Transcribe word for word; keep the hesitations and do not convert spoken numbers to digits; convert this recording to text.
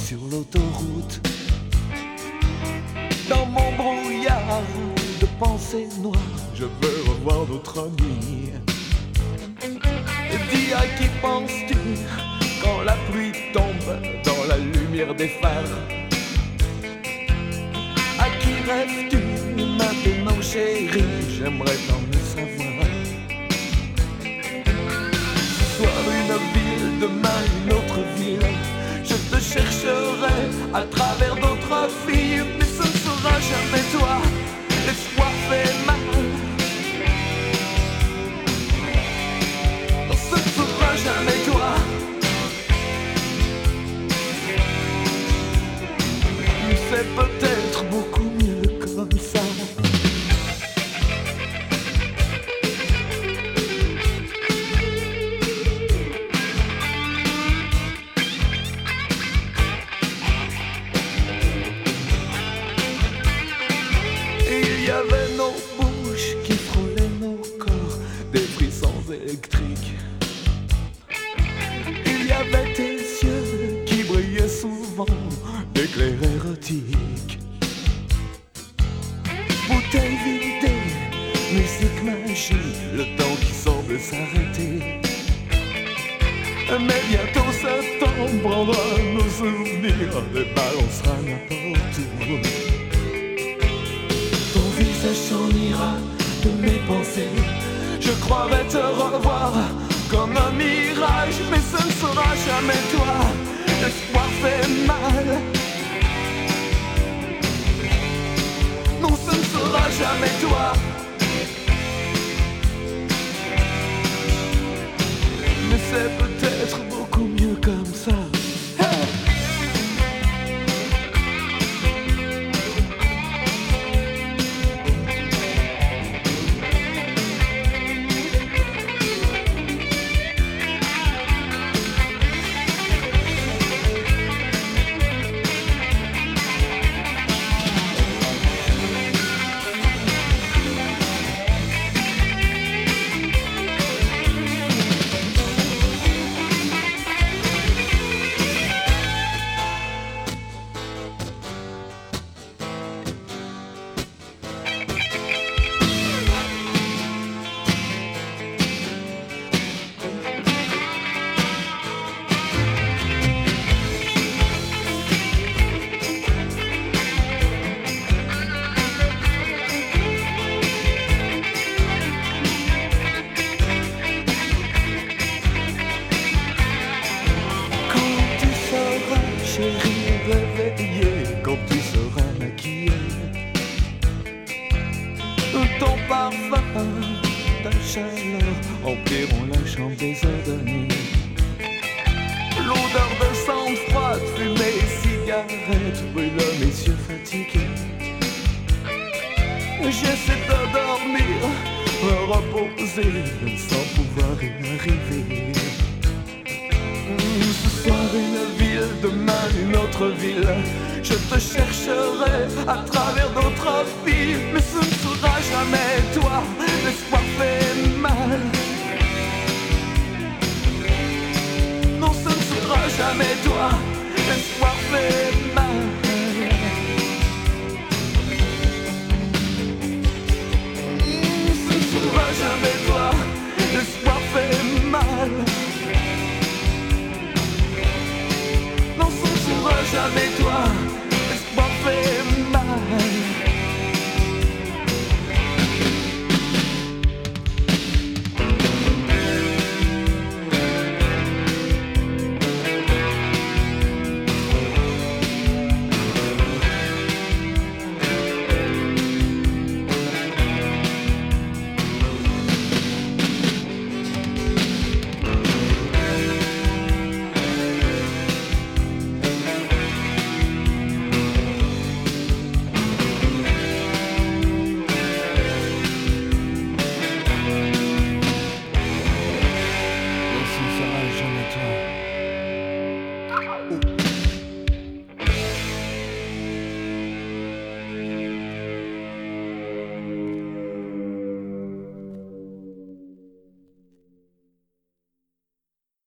sur l'autoroute. Dans mon brouillard de pensées noires, je veux revoir notre ami. Dis à qui penses-tu quand la pluie tombe dans la lumière des phares? À qui rêves-tu maintenant, chérie? J'aimerais tant le savoir. Ce soir une ville, demain une autre ville. Je te chercherai à travers d'autres filles, mais ce ne sera jamais toi. L'espoir fait mal. Non, ce ne sera jamais toi. C'est peut-être beaucoup mieux comme ça. Il y avait nos bouches qui frôlaient nos corps, des frissons électriques. Il y avait tes yeux qui brillaient souvent d'éclairs érotiques. Bouteille vidée, musique magique, le temps qui semble s'arrêter. Mais bientôt septembre prendra nos souvenirs, les balancera n'importe où. Ton visage s'en ira de mes pensées. Je croirais te revoir comme un mirage, mais ce ne sera jamais toi. L'espoir fait mal. Non, ce ne sera jamais toi. Mais c'est peut-être beaucoup mieux comme ça. Hey! Réveillé quand tu seras maquillée, ton parfum, ta chaleur empliront la chambre des heures de nuit. L'odeur de sang froide, fumée et cigarette brûle mes yeux fatigués. J'essaie de dormir, me reposer sans pouvoir y arriver. Ce soir une ville, demain une autre ville. Je te chercherai à travers d'autres filles, mais ce ne sera jamais toi. L'espoir fait mal. Non, ce ne sera jamais toi. L'espoir fait mal. Ce ne sera jamais toi. L'espoir fait mal. Non, ce ne sera jamais toi.